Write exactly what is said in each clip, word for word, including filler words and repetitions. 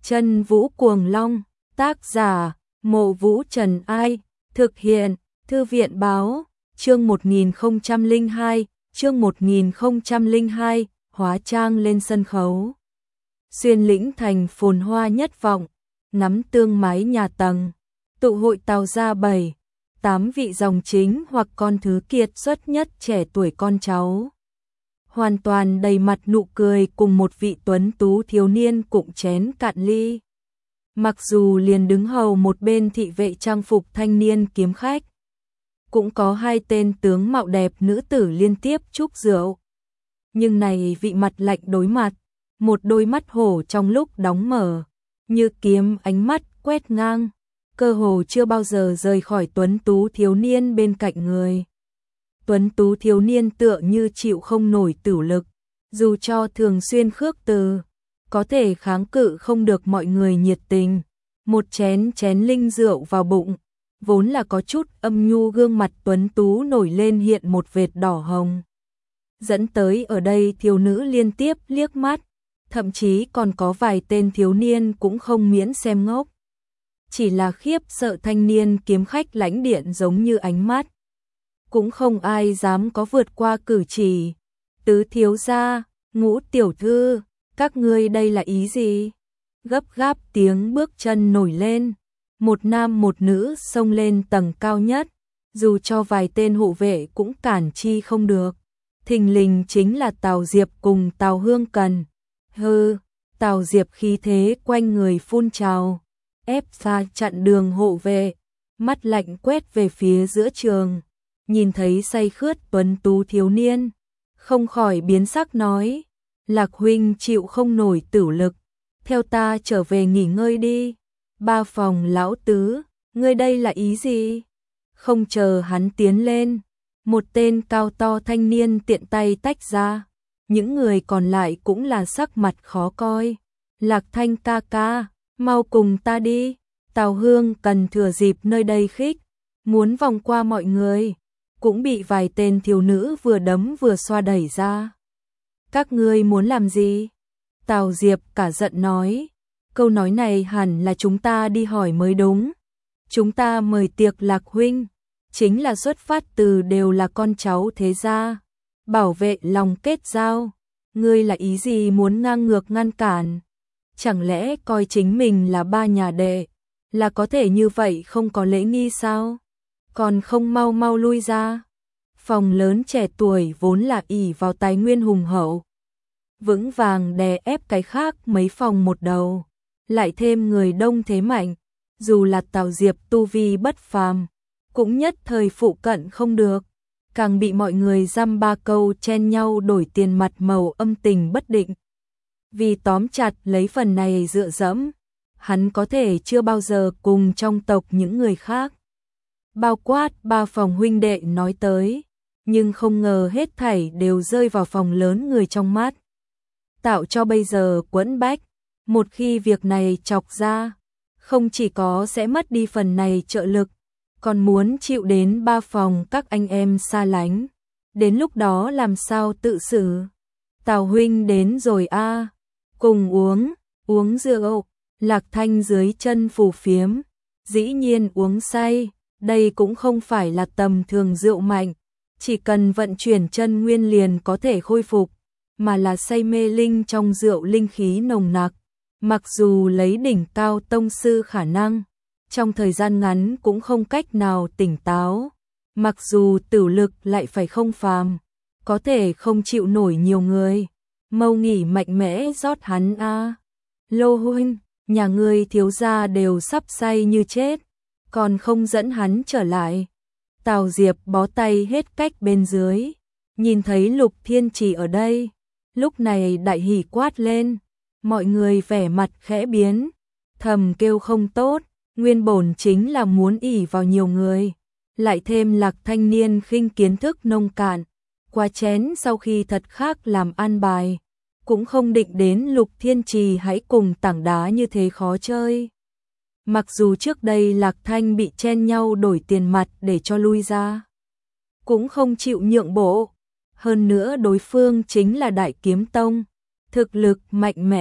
Chân Vũ Cuồng Long, tác giả, Mộ Vũ Trần Ai, thực hiện, Thư viện Báo, chương một nghìn không trăm lẻ hai, chương một nghìn không trăm lẻ hai, hóa trang lên sân khấu. Xuyên lĩnh thành phồn hoa nhất vọng, nắm tương mái nhà tầng, tụ hội tào ra bảy, tám vị dòng chính hoặc con thứ kiệt xuất nhất trẻ tuổi con cháu. Hoàn toàn đầy mặt nụ cười cùng một vị tuấn tú thiếu niên cụng chén cạn ly. Mặc dù liền đứng hầu một bên thị vệ trang phục thanh niên kiếm khách, cũng có hai tên tướng mạo đẹp nữ tử liên tiếp chúc rượu. Nhưng này vị mặt lạnh đối mặt, một đôi mắt hổ trong lúc đóng mở, như kiếm ánh mắt quét ngang, cơ hồ chưa bao giờ rời khỏi tuấn tú thiếu niên bên cạnh người. Tuấn tú thiếu niên tựa như chịu không nổi tửu lực, dù cho thường xuyên khước từ, có thể kháng cự không được mọi người nhiệt tình. Một chén chén linh rượu vào bụng, vốn là có chút âm nhu gương mặt tuấn tú nổi lên hiện một vệt đỏ hồng. Dẫn tới ở đây thiếu nữ liên tiếp liếc mắt, thậm chí còn có vài tên thiếu niên cũng không miễn xem ngốc. Chỉ là khiếp sợ thanh niên kiếm khách lãnh điện giống như ánh mắt. Cũng không ai dám có vượt qua cử chỉ. Tứ thiếu gia, Ngũ tiểu thư, các ngươi đây là ý gì? Gấp gáp tiếng bước chân nổi lên. Một nam một nữ xông lên tầng cao nhất, dù cho vài tên hộ vệ cũng cản chi không được. Thình lình chính là Tào Diệp cùng Tào Hương Cần. Hừ, Tào Diệp khí thế quanh người phun trào, ép xa chặn đường hộ vệ, mắt lạnh quét về phía giữa trường, nhìn thấy say khướt tuấn tú thiếu niên, không khỏi biến sắc nói: Lạc huynh chịu không nổi tửu lực, theo ta trở về nghỉ ngơi đi. Ba phòng lão tứ, ngươi đây là ý gì? Không chờ hắn tiến lên, một tên cao to thanh niên tiện tay tách ra, những người còn lại cũng là sắc mặt khó coi. Lạc Thanh ca ca, mau cùng ta đi. Tào Hương Cần thừa dịp nơi đây khích, muốn vòng qua mọi người, cũng bị vài tên thiếu nữ vừa đấm vừa xoa đẩy ra. Các ngươi muốn làm gì? Tào Diệp cả giận nói, câu nói này hẳn là chúng ta đi hỏi mới đúng. Chúng ta mời tiệc Lạc huynh, chính là xuất phát từ đều là con cháu thế gia, bảo vệ lòng kết giao. Ngươi là ý gì muốn ngang ngược ngăn cản? Chẳng lẽ coi chính mình là ba nhà đệ, là có thể như vậy không có lễ nghi sao? Còn không mau mau lui ra. Phòng lớn trẻ tuổi vốn là ỷ vào tài nguyên hùng hậu, vững vàng đè ép cái khác mấy phòng một đầu, lại thêm người đông thế mạnh, dù là Tào Diệp tu vi bất phàm, cũng nhất thời phụ cận không được, càng bị mọi người dăm ba câu chen nhau đổi tiền mặt màu âm tình bất định. Vì tóm chặt lấy phần này dựa dẫm, hắn có thể chưa bao giờ cùng trong tộc những người khác, bao quát ba phòng huynh đệ nói tới, nhưng không ngờ hết thảy đều rơi vào phòng lớn người trong mắt, tạo cho bây giờ quẫn bách. Một khi việc này chọc ra, không chỉ có sẽ mất đi phần này trợ lực, còn muốn chịu đến ba phòng các anh em xa lánh. Đến lúc đó làm sao tự xử? Tào huynh đến rồi a, à. Cùng uống, uống rượu. Lạc Thanh dưới chân phù phiếm, dĩ nhiên uống say. Đây cũng không phải là tầm thường rượu mạnh, chỉ cần vận chuyển chân nguyên liền có thể khôi phục, mà là say mê linh trong rượu linh khí nồng nặc. Mặc dù lấy đỉnh cao tông sư khả năng, trong thời gian ngắn cũng không cách nào tỉnh táo. Mặc dù tửu lực lại phải không phàm, có thể không chịu nổi nhiều người. Mâu nghỉ mạnh mẽ rót hắn a. À. Lô huynh, nhà ngươi thiếu gia đều sắp say như chết, còn không dẫn hắn trở lại. Tào Diệp bó tay hết cách bên dưới, nhìn thấy Lục Thiên Trì ở đây, lúc này đại hỉ quát lên. Mọi người vẻ mặt khẽ biến, thầm kêu không tốt, nguyên bổn chính là muốn ỷ vào nhiều người, lại thêm Lạc thanh niên khinh kiến thức nông cạn, qua chén sau khi thật khác làm an bài, cũng không định đến Lục Thiên Trì hãy cùng tảng đá như thế khó chơi. Mặc dù trước đây Lạc Thanh bị chen nhau đổi tiền mặt để cho lui ra, cũng không chịu nhượng bộ, hơn nữa đối phương chính là Đại Kiếm Tông, thực lực mạnh mẽ,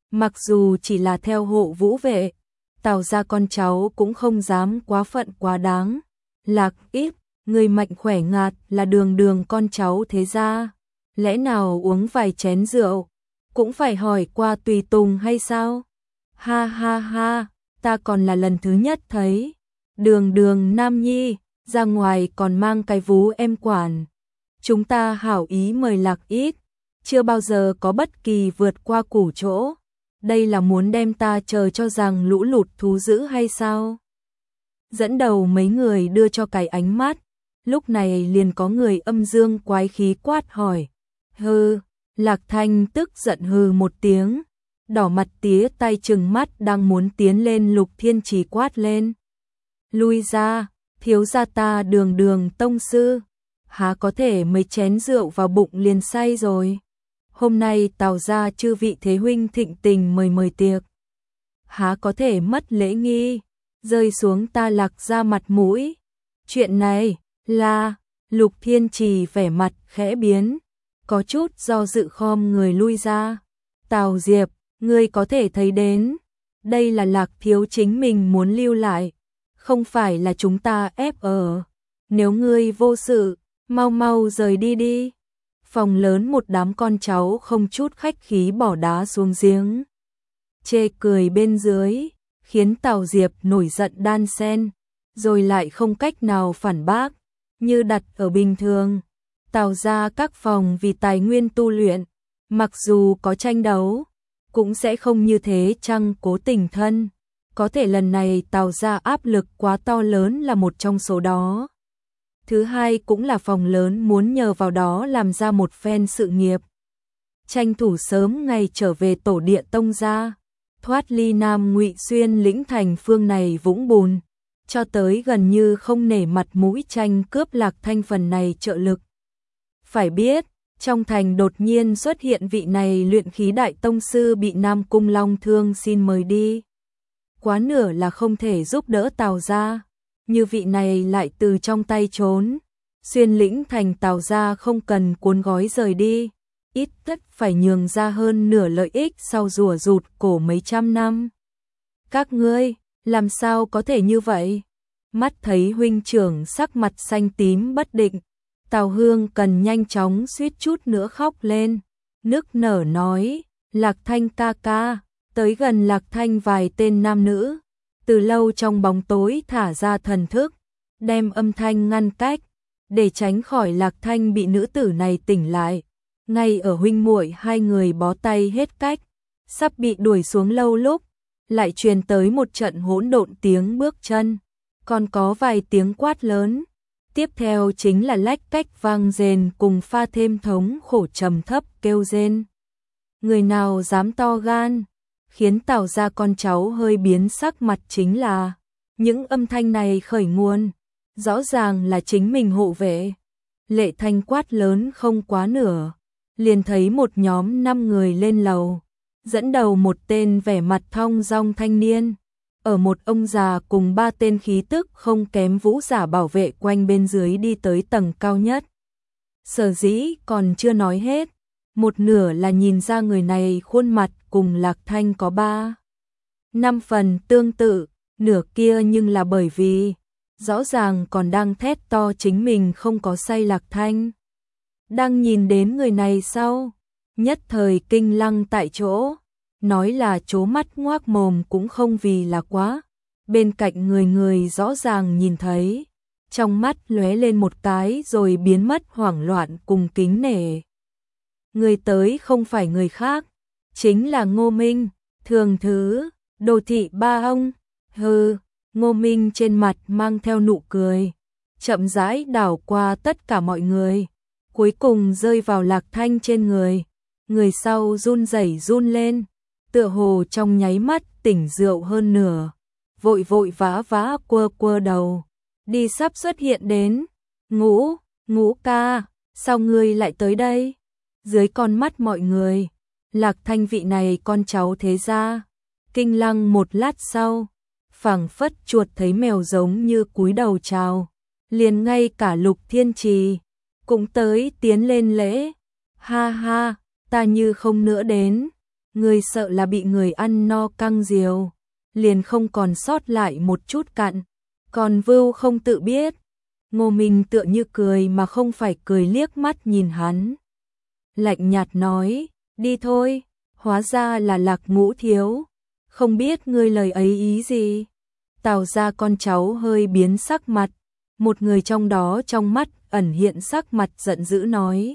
Mặc dù chỉ là theo hộ vũ vệ, Tào gia con cháu cũng không dám quá phận quá đáng. Lạc Íp, người mạnh khỏe ngạt là đường đường con cháu thế gia, lẽ nào uống vài chén rượu cũng phải hỏi qua tùy tùng hay sao? Ha ha ha, ta còn là lần thứ nhất thấy. Đường đường nam nhi, ra ngoài còn mang cái vú em quản. Chúng ta hảo ý mời Lạc Íp, chưa bao giờ có bất kỳ vượt qua củ chỗ. Đây là muốn đem ta chờ cho rằng lũ lụt thú dữ hay sao? Dẫn đầu mấy người đưa cho cái ánh mắt, lúc này liền có người âm dương quái khí quát hỏi. Hừ, Lạc Thanh tức giận hừ một tiếng, đỏ mặt tía tay trừng mắt đang muốn tiến lên Lục Thiên Trì quát lên. Lui ra, thiếu gia ta đường đường tông sư, há có thể mấy chén rượu vào bụng liền say rồi. Hôm nay Tào gia chư vị thế huynh thịnh tình mời mời tiệc, há có thể mất lễ nghi, rơi xuống ta Lạc gia mặt mũi. Chuyện này là, Lục Thiên Trì vẻ mặt khẽ biến, có chút do dự khom người lui ra. Tào Diệp, ngươi có thể thấy đến, đây là Lạc thiếu chính mình muốn lưu lại, không phải là chúng ta ép ở. Nếu ngươi vô sự, mau mau rời đi đi. Phòng lớn một đám con cháu không chút khách khí bỏ đá xuống giếng, chê cười bên dưới, khiến Tào Diệp nổi giận đan sen, rồi lại không cách nào phản bác. Như đặt ở bình thường, Tào gia các phòng vì tài nguyên tu luyện, mặc dù có tranh đấu, cũng sẽ không như thế chăng cố tình thân. Có thể lần này Tào gia áp lực quá to lớn là một trong số đó. Thứ hai cũng là phòng lớn muốn nhờ vào đó làm ra một phen sự nghiệp. Tranh thủ sớm ngày trở về tổ địa tông gia, thoát ly Nam Ngụy Xuyên lĩnh thành phương này vũng bùn, cho tới gần như không nể mặt mũi tranh cướp Lạc Thanh phần này trợ lực. Phải biết, trong thành đột nhiên xuất hiện vị này luyện khí đại tông sư bị Nam Cung Long Thương xin mời đi. Quá nửa là không thể giúp đỡ Tào gia, như vị này lại từ trong tay trốn. Xuyên lĩnh thành Tào gia không cần cuốn gói rời đi, ít tất phải nhường ra hơn nửa lợi ích sau rủa rụt cổ mấy trăm năm. Các ngươi, làm sao có thể như vậy? Mắt thấy huynh trưởng sắc mặt xanh tím bất định, Tào Hương cần nhanh chóng suýt chút nữa khóc lên, nức nở nói, Lạc Thanh ca ca. Tới gần Lạc Thanh vài tên nam nữ, từ lâu trong bóng tối thả ra thần thức, đem âm thanh ngăn cách, để tránh khỏi Lạc Thanh bị nữ tử này tỉnh lại. Ngay ở huynh muội hai người bó tay hết cách, sắp bị đuổi xuống lâu lúc, lại truyền tới một trận hỗn độn tiếng bước chân, còn có vài tiếng quát lớn. Tiếp theo chính là lách cách vang rền cùng pha thêm thống khổ trầm thấp kêu rên. Người nào dám to gan? Khiến Tào gia con cháu hơi biến sắc mặt chính là, những âm thanh này khởi nguồn, rõ ràng là chính mình hộ vệ. Lệ Thanh quát lớn không quá nửa, liền thấy một nhóm năm người lên lầu, dẫn đầu một tên vẻ mặt thong dong thanh niên, ở một ông già cùng ba tên khí tức không kém vũ giả bảo vệ quanh bên dưới đi tới tầng cao nhất. Sở dĩ còn chưa nói hết, một nửa là nhìn ra người này khuôn mặt cùng Lạc Thanh có ba năm phần tương tự, nửa kia nhưng là bởi vì rõ ràng còn đang thét to chính mình không có say. Lạc Thanh đang nhìn đến người này sau, nhất thời kinh lăng tại chỗ, nói là trố mắt ngoác mồm cũng không vì là quá. Bên cạnh người người rõ ràng nhìn thấy, trong mắt lóe lên một cái rồi biến mất hoảng loạn cùng kính nể. Người tới không phải người khác, chính là Ngô Minh, thường thứ, đồ thị ba ông. Hừ, Ngô Minh trên mặt mang theo nụ cười, chậm rãi đảo qua tất cả mọi người, cuối cùng rơi vào Lạc Thanh trên người. Người sau run rẩy run lên, tựa hồ trong nháy mắt tỉnh rượu hơn nửa, vội vội vã vã quơ quơ đầu, đi sắp xuất hiện đến. Ngũ, Ngũ ca, sao ngươi lại tới đây? Dưới con mắt mọi người, Lạc Thanh vị này con cháu thế gia, kinh lăng một lát sau, phảng phất chuột thấy mèo giống như cúi đầu chào, liền ngay cả Lục Thiên Trì cũng tới tiến lên lễ. Ha ha, ta như không nữa đến, Ngươi sợ là bị người ăn no căng diều, liền không còn sót lại một chút cặn, còn vưu không tự biết. Ngô Minh tựa như cười mà không phải cười liếc mắt nhìn hắn. Lạnh nhạt nói, đi thôi, hóa ra là Lạc Ngũ thiếu, không biết ngươi lời ấy ý gì. Tào gia con cháu hơi biến sắc mặt, một người trong đó trong mắt ẩn hiện sắc mặt giận dữ nói.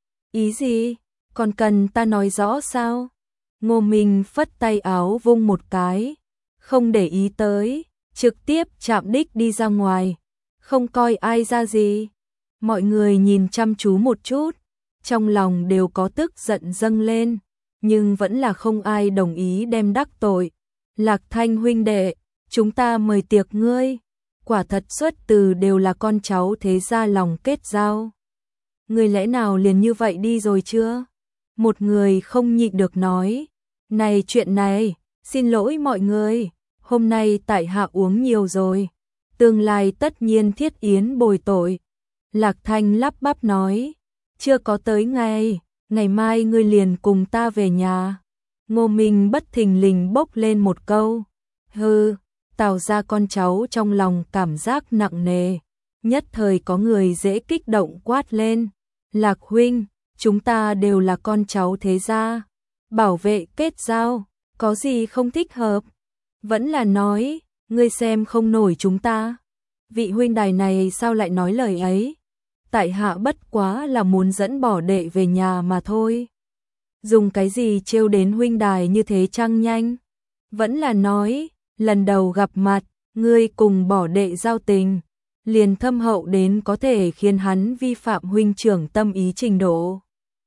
Ý gì, còn cần ta nói rõ sao? Ngô Minh phất tay áo vung một cái, không để ý tới, trực tiếp chạm đích đi ra ngoài, không coi ai ra gì. Mọi người nhìn chăm chú một chút, trong lòng đều có tức giận dâng lên, nhưng vẫn là không ai đồng ý đem đắc tội. Lạc Thanh huynh đệ, chúng ta mời tiệc ngươi, quả thật xuất từ đều là con cháu thế gia lòng kết giao. Ngươi lẽ nào liền như vậy đi rồi chưa? Một người không nhịn được nói, này chuyện này, xin lỗi mọi người, hôm nay tại hạ uống nhiều rồi, tương lai tất nhiên thiết yến bồi tội. Lạc Thanh lắp bắp nói, chưa có tới ngày, ngày mai ngươi liền cùng ta về nhà. Ngô Minh bất thình lình bốc lên một câu, hừ. Tào gia con cháu trong lòng cảm giác nặng nề, nhất thời có người dễ kích động quát lên, Lạc huynh, chúng ta đều là con cháu thế gia, bảo vệ kết giao, có gì không thích hợp? Vẫn là nói, ngươi xem không nổi chúng ta. Vị huynh đài này sao lại nói lời ấy? Tại hạ bất quá là muốn dẫn bỏ đệ về nhà mà thôi. Dùng cái gì trêu đến huynh đài như thế chăng nhanh? Vẫn là nói, lần đầu gặp mặt, ngươi cùng bỏ đệ giao tình, liền thâm hậu đến có thể khiến hắn vi phạm huynh trưởng tâm ý trình độ.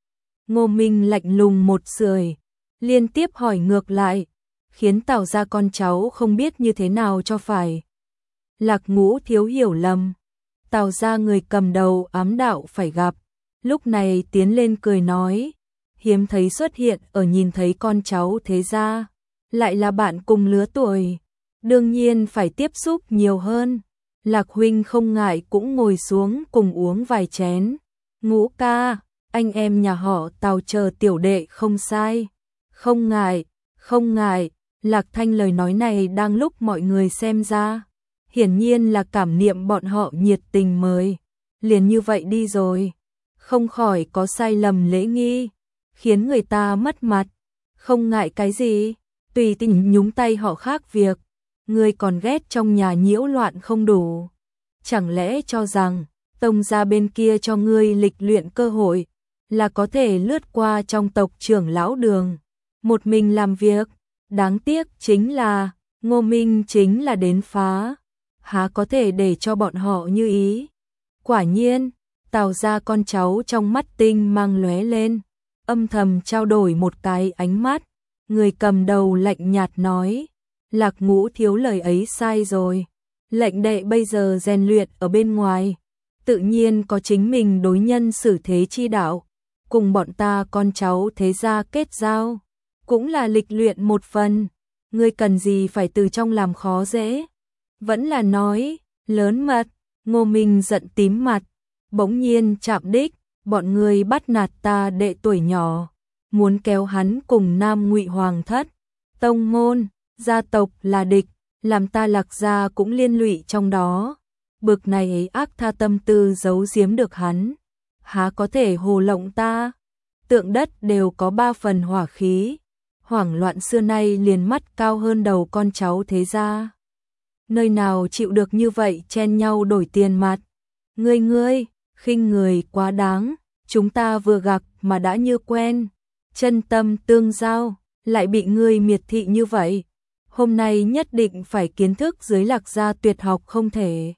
Ngô Minh lạnh lùng một sưởi, liên tiếp hỏi ngược lại, khiến Tào gia con cháu không biết như thế nào cho phải. Lạc Ngũ thiếu hiểu lầm, Tào gia người cầm đầu ám đạo phải gặp, lúc này tiến lên cười nói, hiếm thấy xuất hiện ở nhìn thấy con cháu thế gia, lại là bạn cùng lứa tuổi, đương nhiên phải tiếp xúc nhiều hơn. Lạc huynh không ngại cũng ngồi xuống cùng uống vài chén. Ngũ ca, anh em nhà họ Tào chờ tiểu đệ không sai. Không ngại, không ngại. Lạc Thanh lời nói này đang lúc mọi người xem ra, hiển nhiên là cảm niệm bọn họ nhiệt tình mời, liền như vậy đi rồi, không khỏi có sai lầm lễ nghi, khiến người ta mất mặt. Không ngại cái gì, tùy tình nhúng tay họ khác việc, ngươi còn ghét trong nhà nhiễu loạn không đủ. Chẳng lẽ cho rằng, tông gia bên kia cho ngươi lịch luyện cơ hội, là có thể lướt qua trong tộc trưởng lão đường, một mình làm việc. Đáng tiếc chính là, Ngô Minh chính là đến phá, há có thể để cho bọn họ như ý. Quả nhiên, Tào gia con cháu trong mắt tinh mang lóe lên, âm thầm trao đổi một cái ánh mắt, người cầm đầu lạnh nhạt nói, Lạc Ngũ thiếu lời ấy sai rồi, lệnh đệ bây giờ rèn luyện ở bên ngoài, tự nhiên có chính mình đối nhân xử thế chi đạo, cùng bọn ta con cháu thế gia kết giao, cũng là lịch luyện một phần, ngươi cần gì phải từ trong làm khó dễ. Vẫn là nói, lớn mật. Ngô Minh giận tím mặt, bỗng nhiên chạm đích, bọn ngươi bắt nạt ta đệ tuổi nhỏ, muốn kéo hắn cùng Nam Ngụy Hoàng thất, tông môn, gia tộc là địch, làm ta Lạc gia cũng liên lụy trong đó. Bực này ấy ác tha tâm tư giấu giếm được hắn, há có thể hồ lộng ta. Tượng đất đều có ba phần hỏa khí, hoảng loạn xưa nay liền mắt cao hơn đầu con cháu thế gia. Nơi nào chịu được như vậy chen nhau đổi tiền mặt. Ngươi ngươi, khinh người quá đáng, chúng ta vừa gặp mà đã như quen, chân tâm tương giao, lại bị ngươi miệt thị như vậy. Hôm nay nhất định phải kiến thức dưới Lạc gia tuyệt học không thể.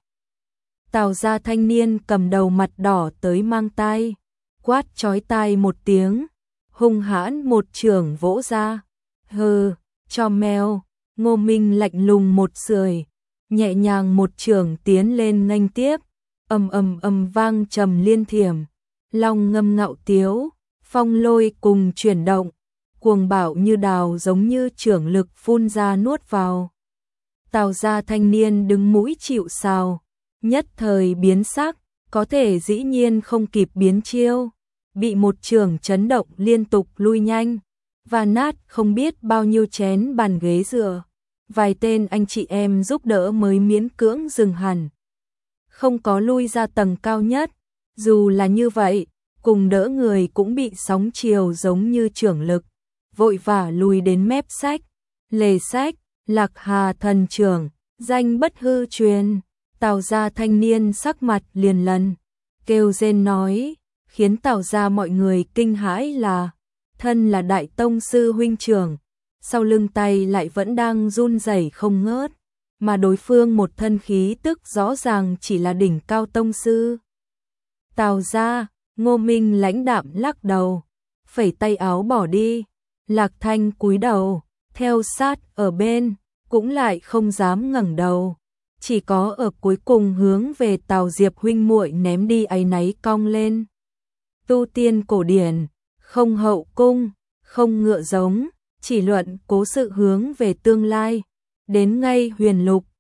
Tào gia thanh niên cầm đầu mặt đỏ tới mang tai, quát chói tai một tiếng, hung hãn một chưởng vỗ ra. Hừ, cho mèo. Ngô Minh lạnh lùng một sưởi, nhẹ nhàng một chưởng tiến lên nghênh tiếp, ầm ầm ầm vang trầm liên thiểm, long ngâm ngạo tiếu, phong lôi cùng chuyển động, cuồng bạo như đào giống như chưởng lực phun ra nuốt vào. Tào gia thanh niên đứng mũi chịu sào, nhất thời biến sắc, có thể dĩ nhiên không kịp biến chiêu, bị một chưởng chấn động liên tục lui nhanh, và nát không biết bao nhiêu chén bàn ghế dựa. Vài tên anh chị em giúp đỡ mới miễn cưỡng dừng hẳn. Không có lui ra tầng cao nhất. Dù là như vậy, cùng đỡ người cũng bị sóng chiều giống như chưởng lực, vội vã lùi đến mép sách. Lề sách, Lạc Hà thần trưởng, danh bất hư truyền. Tào gia thanh niên sắc mặt liền lần, kêu rên nói, khiến Tào gia mọi người kinh hãi là, thân là đại tông sư huynh trưởng, sau lưng tay lại vẫn đang run rẩy không ngớt, mà đối phương một thân khí tức rõ ràng chỉ là đỉnh cao tông sư. Tào gia, Ngô Minh lãnh đạm lắc đầu, phẩy tay áo bỏ đi. Lạc Thanh cúi đầu, theo sát ở bên, cũng lại không dám ngẩng đầu, chỉ có ở cuối cùng hướng về Tào Diệp huynh muội ném đi áy náy cong lên. Tu tiên cổ điển, không hậu cung, không ngựa giống, chỉ luận cố sự hướng về tương lai, đến ngay huyền lục,